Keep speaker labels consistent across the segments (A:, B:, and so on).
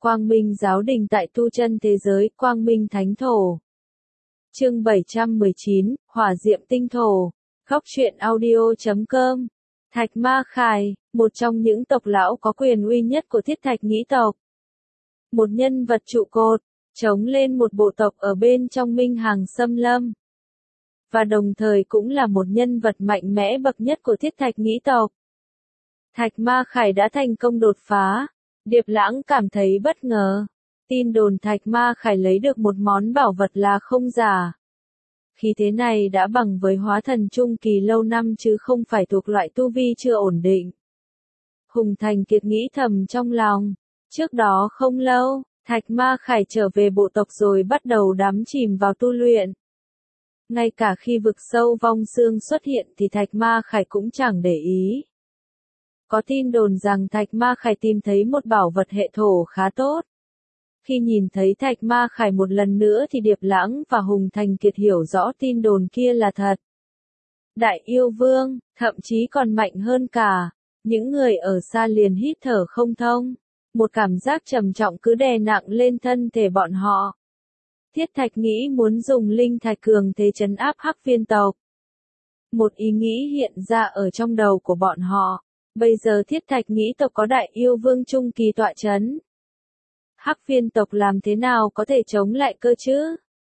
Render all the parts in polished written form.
A: Quang Minh Giáo Đình tại tu chân thế giới, Quang Minh Thánh Thổ. Chương 719, Hỏa Diệm Tinh Thổ. Góc truyện audio.com. Thạch Ma Khải, một trong những tộc lão có quyền uy nhất của Thiết Thạch Nghĩ tộc. Một nhân vật trụ cột, chống lên một bộ tộc ở bên trong Minh Hằng Xâm Lâm. Và đồng thời cũng là một nhân vật mạnh mẽ bậc nhất của Thiết Thạch Nghĩ tộc. Thạch Ma Khải đã thành công đột phá. Điệp Lãng cảm thấy bất ngờ. Tin đồn Thạch Ma Khải lấy được một món bảo vật là không giả. Khí thế này đã bằng với hóa thần trung kỳ lâu năm chứ không phải thuộc loại tu vi chưa ổn định. Hùng Thành Kiệt nghĩ thầm trong lòng. Trước đó không lâu, Thạch Ma Khải trở về bộ tộc rồi bắt đầu đắm chìm vào tu luyện. Ngay cả khi vực sâu vong xương xuất hiện thì Thạch Ma Khải cũng chẳng để ý. Có tin đồn rằng Thạch Ma Khải tìm thấy một bảo vật hệ thổ khá tốt. Khi nhìn thấy Thạch Ma Khải một lần nữa thì Điệp Lãng và Hùng Thành Kiệt hiểu rõ tin đồn kia là thật. Đại yêu vương, thậm chí còn mạnh hơn cả. Những người ở xa liền hít thở không thông. Một cảm giác trầm trọng cứ đè nặng lên thân thể bọn họ. Thiết Thạch nghĩ muốn dùng linh thạch cường thế trấn áp Hắc Viên tộc. Một ý nghĩ hiện ra ở trong đầu của bọn họ. Bây giờ Thiết Thạch Nghĩ tộc có đại yêu vương trung kỳ tọa chấn. Hắc Viên tộc làm thế nào có thể chống lại cơ chứ?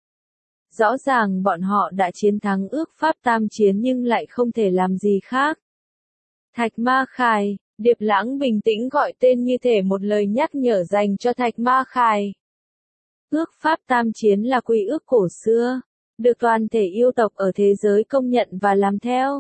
A: Rõ ràng bọn họ đã chiến thắng ước pháp tam chiến nhưng lại không thể làm gì khác. Thạch Ma Khải, Điệp Lãng bình tĩnh gọi tên như thể một lời nhắc nhở dành cho Thạch Ma Khải. Ước pháp tam chiến là quy ước cổ xưa, được toàn thể yêu tộc ở thế giới công nhận và làm theo.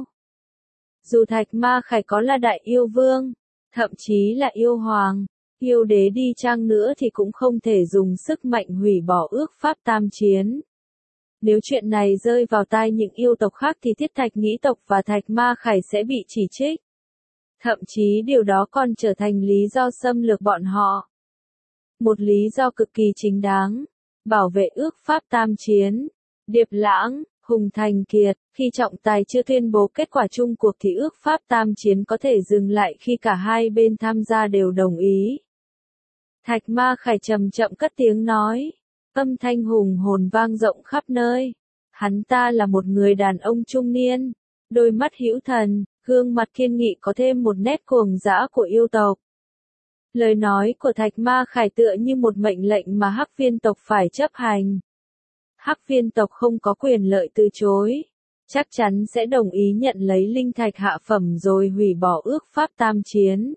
A: Dù Thạch Ma Khải có là đại yêu vương, thậm chí là yêu hoàng, yêu đế đi chăng nữa thì cũng không thể dùng sức mạnh hủy bỏ ước pháp tam chiến. Nếu chuyện này rơi vào tai những yêu tộc khác thì Thiết Thạch Nghĩ tộc và Thạch Ma Khải sẽ bị chỉ trích. Thậm chí điều đó còn trở thành lý do xâm lược bọn họ. Một lý do cực kỳ chính đáng. Bảo vệ ước pháp tam chiến. Điệp Lãng, Hùng Thành Kiệt, khi trọng tài chưa tuyên bố kết quả chung cuộc thì ước pháp tam chiến có thể dừng lại khi cả hai bên tham gia đều đồng ý. Thạch Ma Khải chậm chậm cất tiếng nói. Âm thanh hùng hồn vang rộng khắp nơi. Hắn ta là một người đàn ông trung niên. Đôi mắt hữu thần, gương mặt kiên nghị có thêm một nét cuồng dã của yêu tộc. Lời nói của Thạch Ma Khải tựa như một mệnh lệnh mà Hắc Viên tộc phải chấp hành. Hắc Viên tộc không có quyền lợi từ chối. Chắc chắn sẽ đồng ý nhận lấy linh thạch hạ phẩm rồi hủy bỏ ước pháp tam chiến.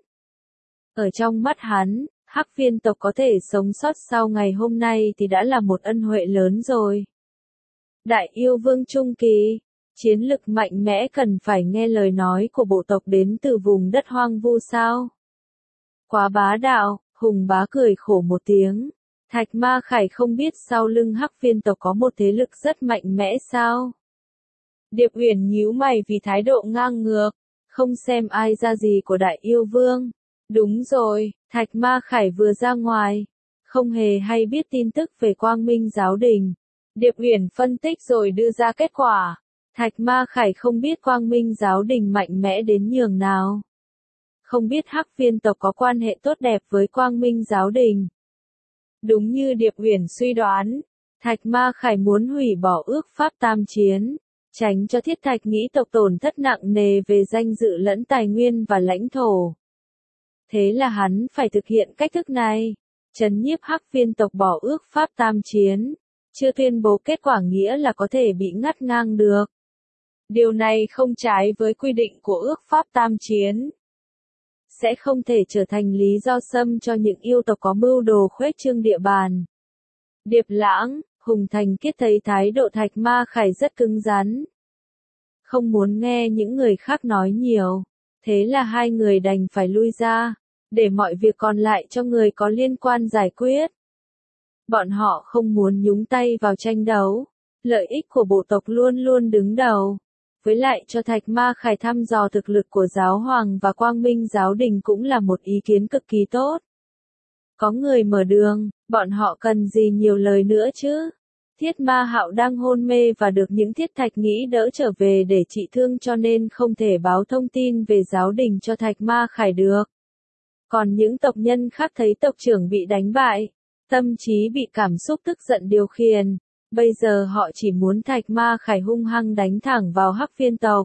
A: Ở trong mắt hắn, Hắc Viên tộc có thể sống sót sau ngày hôm nay thì đã là một ân huệ lớn rồi. Đại yêu vương trung kỳ, chiến lực mạnh mẽ cần phải nghe lời nói của bộ tộc đến từ vùng đất hoang vu sao? Quá bá đạo, Hùng Bá cười khổ một tiếng. Thạch Ma Khải không biết sau lưng Hắc Viên tộc có một thế lực rất mạnh mẽ sao? Điệp Uyển nhíu mày vì thái độ ngang ngược, không xem ai ra gì của đại yêu vương. Đúng rồi, Thạch Ma Khải vừa ra ngoài, không hề hay biết tin tức về Quang Minh Giáo Đình. Điệp Uyển phân tích rồi đưa ra kết quả. Thạch Ma Khải không biết Quang Minh Giáo Đình mạnh mẽ đến nhường nào. Không biết Hắc Viên tộc có quan hệ tốt đẹp với Quang Minh Giáo Đình. Đúng như Điệp Uyển suy đoán, Thạch Ma Khải muốn hủy bỏ ước pháp tam chiến, tránh cho Thiết Thạch Nghĩ tộc tổn thất nặng nề về danh dự lẫn tài nguyên và lãnh thổ. Thế là hắn phải thực hiện cách thức này, trấn nhiếp Hắc Viên tộc bỏ ước pháp tam chiến, chưa tuyên bố kết quả nghĩa là có thể bị ngắt ngang được. Điều này không trái với quy định của ước pháp tam chiến. Sẽ không thể trở thành lý do xâm cho những yêu tộc có mưu đồ khuếch trương địa bàn. Điệp Lãng, Hùng Thành Kiệt thấy thái độ Thạch Ma Khải rất cứng rắn. Không muốn nghe những người khác nói nhiều. Thế là hai người đành phải lui ra, để mọi việc còn lại cho người có liên quan giải quyết. Bọn họ không muốn nhúng tay vào tranh đấu. Lợi ích của bộ tộc luôn luôn đứng đầu. Với lại cho Thạch Ma Khải thăm dò thực lực của Giáo Hoàng và Quang Minh Giáo Đình cũng là một ý kiến cực kỳ tốt. Có người mở đường, bọn họ cần gì nhiều lời nữa chứ? Thiết Ma Hạo đang hôn mê và được những Thiết Thạch Nghĩ đỡ trở về để trị thương cho nên không thể báo thông tin về Giáo Đình cho Thạch Ma Khải được. Còn những tộc nhân khác thấy tộc trưởng bị đánh bại, tâm trí bị cảm xúc tức giận điều khiển. Bây giờ họ chỉ muốn Thạch Ma Khải hung hăng đánh thẳng vào Hắc Viên tộc.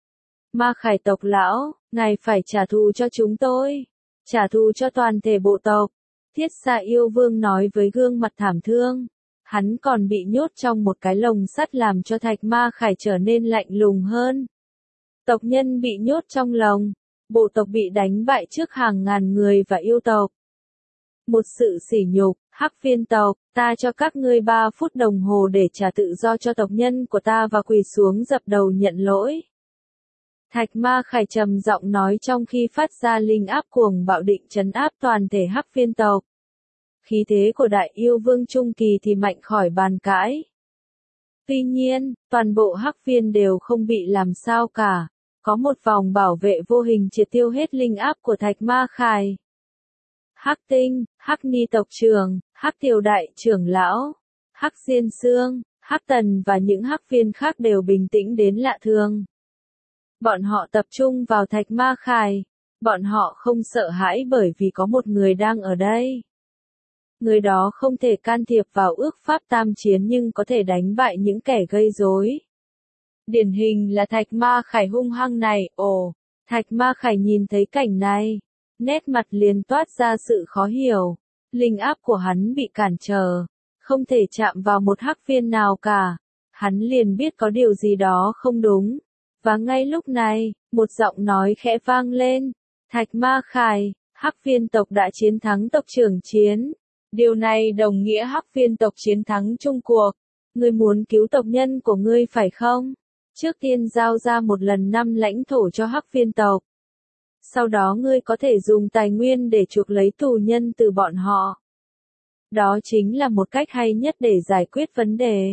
A: Ma Khải tộc lão, ngài phải trả thù cho chúng tôi. Trả thù cho toàn thể bộ tộc. Thiết Xa Yêu Vương nói với gương mặt thảm thương. Hắn còn bị nhốt trong một cái lồng sắt làm cho Thạch Ma Khải trở nên lạnh lùng hơn. Tộc nhân bị nhốt trong lồng. Bộ tộc bị đánh bại trước hàng ngàn người và yêu tộc. Một sự sỉ nhục, Hắc Viên tộc, ta cho các ngươi 3 phút đồng hồ để trả tự do cho tộc nhân của ta và quỳ xuống dập đầu nhận lỗi. Thạch Ma Khải trầm giọng nói trong khi phát ra linh áp cuồng bạo định trấn áp toàn thể Hắc Viên tộc. Khí thế của Đại Yêu Vương Trung Kỳ thì mạnh khỏi bàn cãi. Tuy nhiên, toàn bộ Hắc Viên đều không bị làm sao cả. Có một vòng bảo vệ vô hình triệt tiêu hết linh áp của Thạch Ma Khải. Hắc Tinh, Hắc Ni tộc trưởng, Hắc Tiểu Đại trưởng lão, Hắc Diên Xương, Hắc Tần và những Hắc Viên khác đều bình tĩnh đến lạ thường. Bọn họ tập trung vào Thạch Ma Khải. Bọn họ không sợ hãi bởi vì có một người đang ở đây. Người đó không thể can thiệp vào ước pháp tam chiến nhưng có thể đánh bại những kẻ gây rối. Điển hình là Thạch Ma Khải hung hăng này. Ồ, Thạch Ma Khải nhìn thấy cảnh này. Nét mặt liền toát ra sự khó hiểu. Linh áp của hắn bị cản trở. Không thể chạm vào một Hắc Viên nào cả. Hắn liền biết có điều gì đó không đúng. Và ngay lúc này, một giọng nói khẽ vang lên. Thạch Ma Khải, Hắc Viên tộc đã chiến thắng tộc trưởng chiến. Điều này đồng nghĩa Hắc Viên tộc chiến thắng chung cuộc. Ngươi muốn cứu tộc nhân của ngươi phải không? Trước tiên giao ra một lần 5 lãnh thổ cho Hắc Viên tộc. Sau đó ngươi có thể dùng tài nguyên để chuộc lấy tù nhân từ bọn họ. Đó chính là một cách hay nhất để giải quyết vấn đề.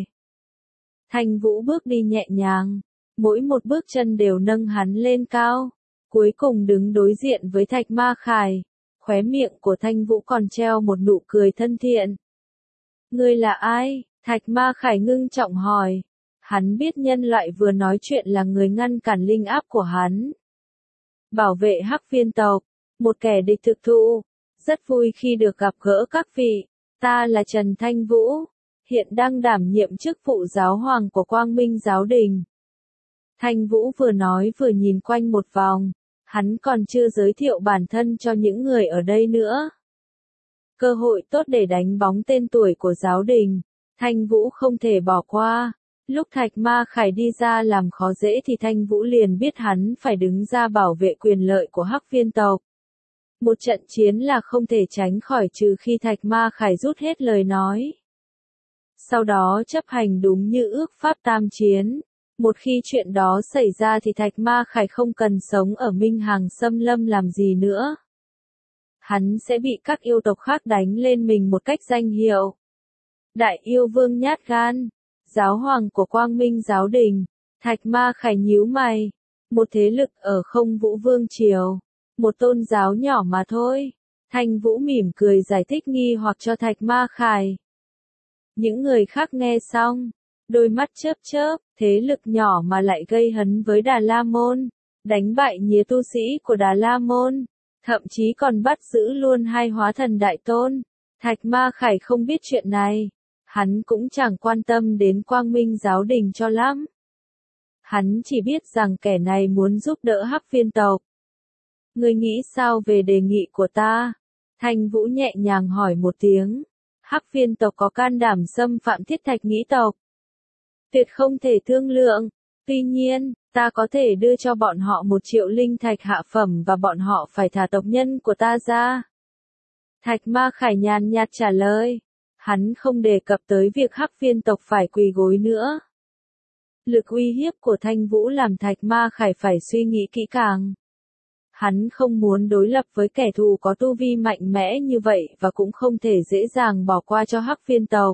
A: Thanh Vũ bước đi nhẹ nhàng. Mỗi một bước chân đều nâng hắn lên cao. Cuối cùng đứng đối diện với Thạch Ma Khải. Khóe miệng của Thanh Vũ còn treo một nụ cười thân thiện. Ngươi là ai? Thạch Ma Khải ngưng trọng hỏi. Hắn biết nhân loại vừa nói chuyện là người ngăn cản linh áp của hắn. Bảo vệ Hắc Viên tộc. Một kẻ địch thực thụ. Rất vui khi được gặp gỡ các vị. Ta là Trần Thanh Vũ. Hiện đang đảm nhiệm chức vụ giáo hoàng của Quang Minh Giáo Đình. Thanh Vũ vừa nói vừa nhìn quanh một vòng. Hắn còn chưa giới thiệu bản thân cho những người ở đây nữa. Cơ hội tốt để đánh bóng tên tuổi của giáo đình. Thanh Vũ không thể bỏ qua. Lúc Thạch Ma Khải đi ra làm khó dễ thì Thanh Vũ liền biết hắn phải đứng ra bảo vệ quyền lợi của Hắc Viên tộc. Một trận chiến là không thể tránh khỏi trừ khi Thạch Ma Khải rút hết lời nói. Sau đó chấp hành đúng như ước pháp tam chiến. Một khi chuyện đó xảy ra thì Thạch Ma Khải không cần sống ở Minh Hàng Xâm Lâm làm gì nữa. Hắn sẽ bị các yêu tộc khác đánh lên mình một cách danh hiệu. Đại Yêu Vương nhát gan. Giáo hoàng của Quang Minh Giáo Đình. Thạch Ma Khải nhíu mày. Một thế lực ở Không Vũ Vương Triều. Một tôn giáo nhỏ mà thôi. Thanh Vũ mỉm cười giải thích nghi hoặc cho Thạch Ma Khải. Những người khác nghe xong. Đôi mắt chớp chớp, thế lực nhỏ mà lại gây hấn với Đà La Môn. Đánh bại nhiều tu sĩ của Đà La Môn. Thậm chí còn bắt giữ luôn 2 hóa thần đại tôn. Thạch Ma Khải không biết chuyện này. Hắn cũng chẳng quan tâm đến Quang Minh Giáo Đình cho lắm. Hắn chỉ biết rằng kẻ này muốn giúp đỡ Hắc Viên tộc. Ngươi nghĩ sao về đề nghị của ta? Thanh Vũ nhẹ nhàng hỏi một tiếng. Hắc Viên tộc có can đảm xâm phạm Thiết Thạch Nghĩ tộc. Tuyệt không thể thương lượng. Tuy nhiên, ta có thể đưa cho bọn họ 1 triệu linh thạch hạ phẩm và bọn họ phải thả tộc nhân của ta ra. Thạch Ma Khải nhàn nhạt trả lời. Hắn không đề cập tới việc Hắc Viên tộc phải quỳ gối nữa. Lực uy hiếp của Thanh Vũ làm Thạch Ma Khải phải suy nghĩ kỹ càng. Hắn không muốn đối lập với kẻ thù có tu vi mạnh mẽ như vậy và cũng không thể dễ dàng bỏ qua cho Hắc Viên tộc.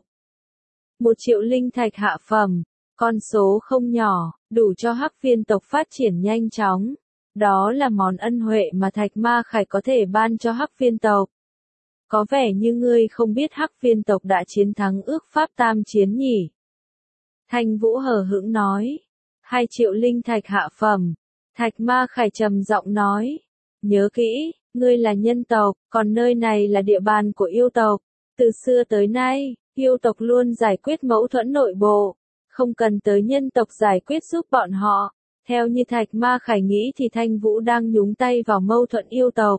A: 1 triệu linh thạch hạ phẩm, con số không nhỏ, đủ cho Hắc Viên tộc phát triển nhanh chóng. Đó là món ân huệ mà Thạch Ma Khải có thể ban cho Hắc Viên tộc. Có vẻ như ngươi không biết Hắc Viên tộc đã chiến thắng ước pháp tam chiến nhỉ? Thanh Vũ hờ hững nói. 2 triệu linh thạch hạ phẩm. Thạch Ma Khải trầm giọng nói. Nhớ kỹ, Ngươi là nhân tộc, còn nơi này là địa bàn của yêu tộc. Từ xưa tới nay, yêu tộc luôn giải quyết mâu thuẫn nội bộ, không cần tới nhân tộc giải quyết giúp bọn họ. Theo như Thạch Ma Khải nghĩ thì Thanh Vũ đang nhúng tay vào mâu thuẫn yêu tộc.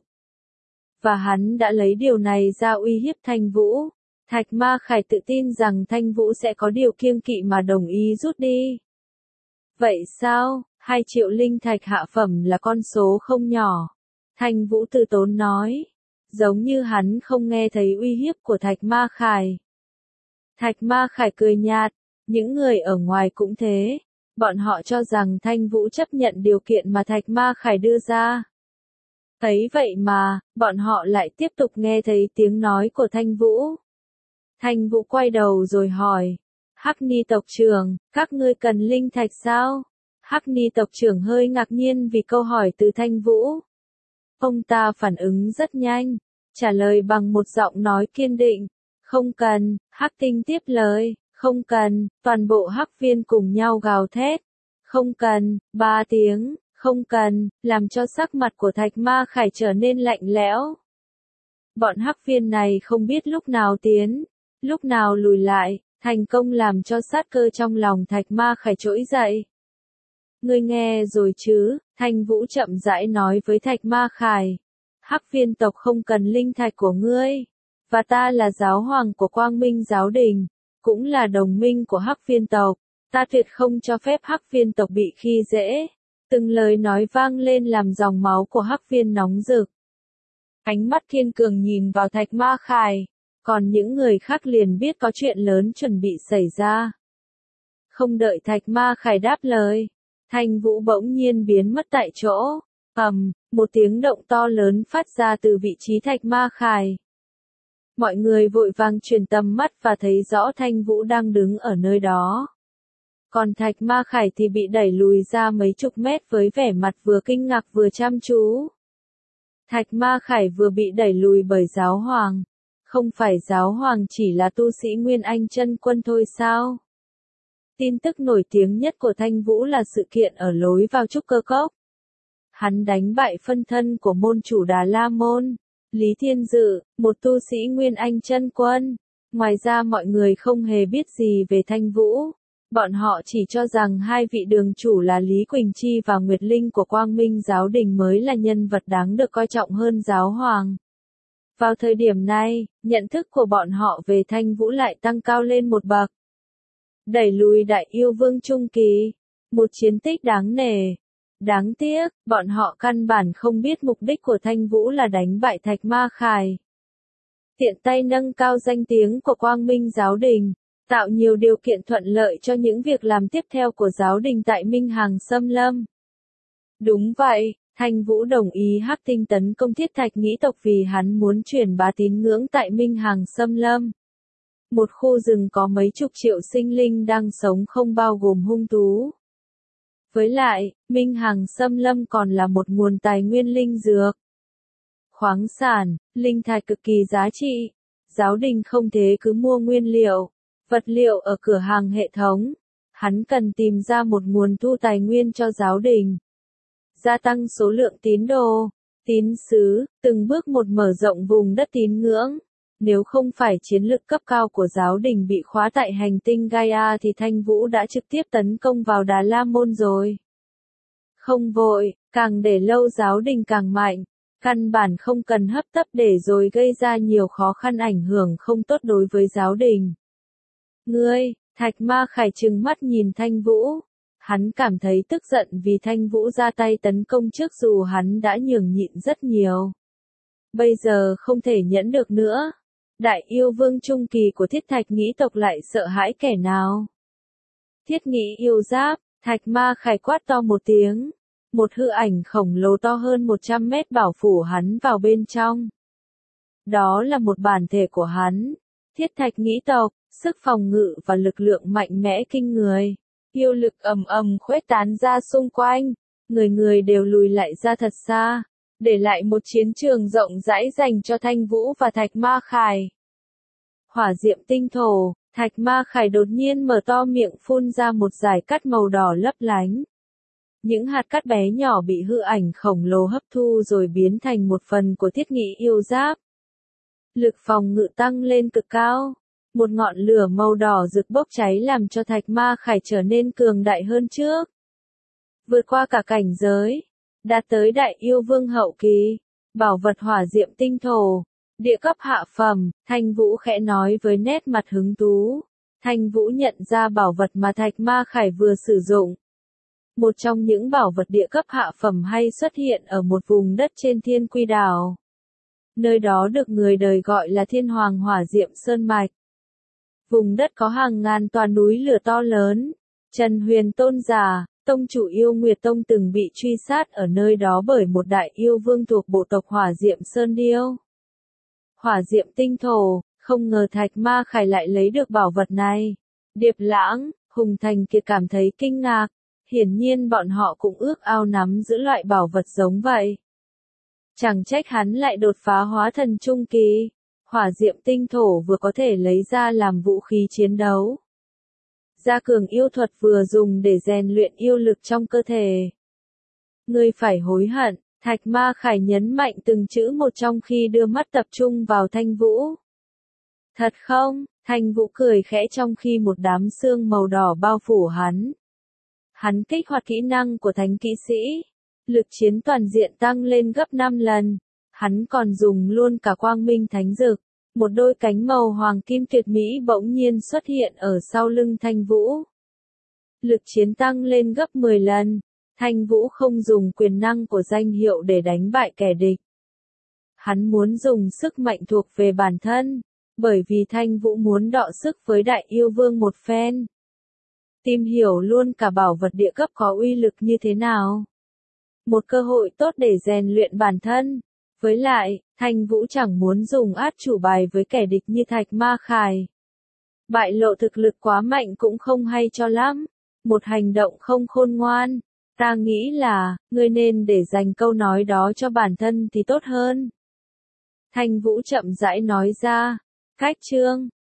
A: Và hắn đã lấy điều này ra uy hiếp Thanh Vũ. Thạch Ma Khải tự tin rằng Thanh Vũ sẽ có điều kiêng kỵ mà đồng ý rút đi. Vậy sao, 2 triệu linh thạch hạ phẩm là con số không nhỏ. Thanh Vũ từ tốn nói. Giống như hắn không nghe thấy uy hiếp của Thạch Ma Khải. Thạch Ma Khải cười nhạt. Những người ở ngoài cũng thế. Bọn họ cho rằng Thanh Vũ chấp nhận điều kiện mà Thạch Ma Khải đưa ra. Thấy vậy mà, bọn họ lại tiếp tục nghe thấy tiếng nói của Thanh Vũ. Thanh Vũ quay đầu rồi hỏi. Hắc Ni tộc trưởng, các ngươi cần linh thạch sao? Hắc Ni tộc trưởng hơi ngạc nhiên vì câu hỏi từ Thanh Vũ. Ông ta phản ứng rất nhanh, trả lời bằng một giọng nói kiên định. Không cần, Hắc Tinh tiếp lời. Không cần, toàn bộ Hắc viên cùng nhau gào thét. Không cần, 3 tiếng, không cần, làm cho sắc mặt của Thạch Ma Khải trở nên lạnh lẽo. Bọn Hắc viên này không biết lúc nào tiến, lúc nào lùi lại, thành công làm cho sát cơ trong lòng Thạch Ma Khải trỗi dậy. Ngươi nghe rồi chứ, Thanh Vũ chậm rãi nói với Thạch Ma Khải. Hắc viên tộc không cần linh thạch của ngươi, và ta là giáo hoàng của Quang Minh giáo đình, cũng là đồng minh của Hắc viên tộc, ta tuyệt không cho phép Hắc viên tộc bị khi dễ. Từng lời nói vang lên làm dòng máu của Hắc viên nóng rực. Ánh mắt kiên cường nhìn vào Thạch Ma Khải, còn những người khác liền biết có chuyện lớn chuẩn bị xảy ra. Không đợi Thạch Ma Khải đáp lời, Thanh Vũ bỗng nhiên biến mất tại chỗ. Một tiếng động to lớn phát ra từ vị trí Thạch Ma Khải. Mọi người vội vàng chuyển tầm mắt và thấy rõ Thanh Vũ đang đứng ở nơi đó. Còn Thạch Ma Khải thì bị đẩy lùi ra mấy chục mét với vẻ mặt vừa kinh ngạc vừa chăm chú. Thạch Ma Khải vừa bị đẩy lùi bởi giáo hoàng. Không phải giáo hoàng chỉ là tu sĩ Nguyên Anh chân quân thôi sao? Tin tức nổi tiếng nhất của Thanh Vũ là sự kiện ở lối vào Trúc Cơ Cốc. Hắn đánh bại phân thân của môn chủ Đà La Môn, Lý Thiên Dự, một tu sĩ Nguyên Anh chân quân. Ngoài ra mọi người không hề biết gì về Thanh Vũ. Bọn họ chỉ cho rằng 2 vị đường chủ là Lý Quỳnh Chi và Nguyệt Linh của Quang Minh giáo đình mới là nhân vật đáng được coi trọng hơn giáo hoàng. Vào thời điểm này, nhận thức của bọn họ về Thanh Vũ lại tăng cao lên một bậc. Đẩy lùi Đại Yêu Vương Trung Kỳ, một chiến tích đáng nể. Đáng tiếc, bọn họ căn bản không biết mục đích của Thanh Vũ là đánh bại Thạch Ma Khải. Tiện tay nâng cao danh tiếng của Quang Minh giáo đình, tạo nhiều điều kiện thuận lợi cho những việc làm tiếp theo của giáo đình tại Minh Hằng Xâm Lâm. Đúng vậy, Thanh Vũ đồng ý Hắc Tinh tấn công Thiết Thạch Nghĩ tộc vì hắn muốn truyền bá tín ngưỡng tại Minh Hằng Xâm Lâm. Một khu rừng có mấy chục triệu sinh linh đang sống không bao gồm hung thú. Với lại, Minh Hằng Xâm Lâm còn là một nguồn tài nguyên linh dược, khoáng sản, linh thạch cực kỳ giá trị. Giáo đình không thể cứ mua nguyên liệu, vật liệu ở cửa hàng hệ thống. Hắn cần tìm ra một nguồn thu tài nguyên cho giáo đình. Gia tăng số lượng tín đồ, tín sứ, từng bước một mở rộng vùng đất tín ngưỡng. Nếu không phải chiến lực cấp cao của giáo đình bị khóa tại hành tinh Gaia thì Thanh Vũ đã trực tiếp tấn công vào Đà La Môn rồi. Không vội, càng để lâu giáo đình càng mạnh. Căn bản không cần hấp tấp để rồi gây ra nhiều khó khăn ảnh hưởng không tốt đối với giáo đình. Ngươi, Thạch Ma Khải trừng mắt nhìn Thanh Vũ. Hắn cảm thấy tức giận vì Thanh Vũ ra tay tấn công trước dù hắn đã nhường nhịn rất nhiều. Bây giờ không thể nhẫn được nữa. Đại Yêu Vương Trung Kỳ của Thiết Thạch Nghĩ tộc lại sợ hãi kẻ nào? Thiết Nghĩ yêu giáp, Thạch Ma Khải quát to một tiếng. Một hư ảnh khổng lồ to hơn 100 mét bảo phủ hắn vào bên trong. Đó là một bản thể của hắn. Thiết Thạch Nghĩ tộc, sức phòng ngự và lực lượng mạnh mẽ kinh người. Yêu lực ầm ầm khuếch tán ra xung quanh. Người người đều lùi lại ra thật xa. Để lại một chiến trường rộng rãi dành cho Thanh Vũ và Thạch Ma Khải. Hỏa diệm tinh thổ, Thạch Ma Khải đột nhiên mở to miệng phun ra một dải cát màu đỏ lấp lánh. Những hạt cát bé nhỏ bị hư ảnh khổng lồ hấp thu rồi biến thành một phần của thiết nghị yêu giáp. Lực phòng ngự tăng lên cực cao. Một ngọn lửa màu đỏ rực bốc cháy làm cho Thạch Ma Khải trở nên cường đại hơn trước. Vượt qua cả cảnh giới, đạt tới đại yêu vương hậu kỳ. Bảo vật hỏa diệm tinh thổ, địa cấp hạ phẩm, Thanh Vũ khẽ nói với nét mặt hứng thú. Thanh Vũ nhận ra bảo vật mà Thạch Ma Khải vừa sử dụng. Một trong những bảo vật địa cấp hạ phẩm hay xuất hiện ở một vùng đất trên Thiên Quy Đảo. Nơi đó được người đời gọi là Thiên Hoàng Hỏa Diệm Sơn Mạch. Vùng đất có hàng ngàn tòa núi lửa to lớn. Trần Huyền Tôn Giả, tông chủ Yêu Nguyệt Tông từng bị truy sát ở nơi đó bởi một đại yêu vương thuộc bộ tộc Hỏa Diệm Sơn Điêu. Hỏa Diệm tinh thổ, không ngờ Thạch Ma Khải lại lấy được bảo vật này. Điệp Lãng, Hùng Thành Kiệt cảm thấy kinh ngạc. Hiển nhiên bọn họ cũng ước ao nắm giữ loại bảo vật giống vậy. Chẳng trách hắn lại đột phá hóa thần trung kỳ. Hỏa diệm tinh thổ vừa có thể lấy ra làm vũ khí chiến đấu. Gia cường yêu thuật vừa dùng để rèn luyện yêu lực trong cơ thể. Ngươi phải hối hận, Thạch Ma Khải nhấn mạnh từng chữ một trong khi đưa mắt tập trung vào Thanh Vũ. Thật không? Thanh Vũ cười khẽ trong khi một đám sương màu đỏ bao phủ hắn. Hắn kích hoạt kỹ năng của thánh kỵ sĩ. Lực chiến toàn diện tăng lên gấp 5 lần. Hắn còn dùng luôn cả quang minh thánh dực. Một đôi cánh màu hoàng kim tuyệt mỹ bỗng nhiên xuất hiện ở sau lưng Thanh Vũ. Lực chiến tăng lên gấp 10 lần. Thanh Vũ không dùng quyền năng của danh hiệu để đánh bại kẻ địch. Hắn muốn dùng sức mạnh thuộc về bản thân. Bởi vì Thanh Vũ muốn đọ sức với đại yêu vương một phen. Tìm hiểu luôn cả bảo vật địa cấp có uy lực như thế nào. Một cơ hội tốt để rèn luyện bản thân. Với lại, Thanh Vũ chẳng muốn dùng át chủ bài với kẻ địch như Thạch Ma Khải. Bại lộ thực lực quá mạnh cũng không hay cho lắm. Một hành động không khôn ngoan. Ta nghĩ là, ngươi nên để dành câu nói đó cho bản thân thì tốt hơn. Thanh Vũ chậm rãi nói ra. Cách chương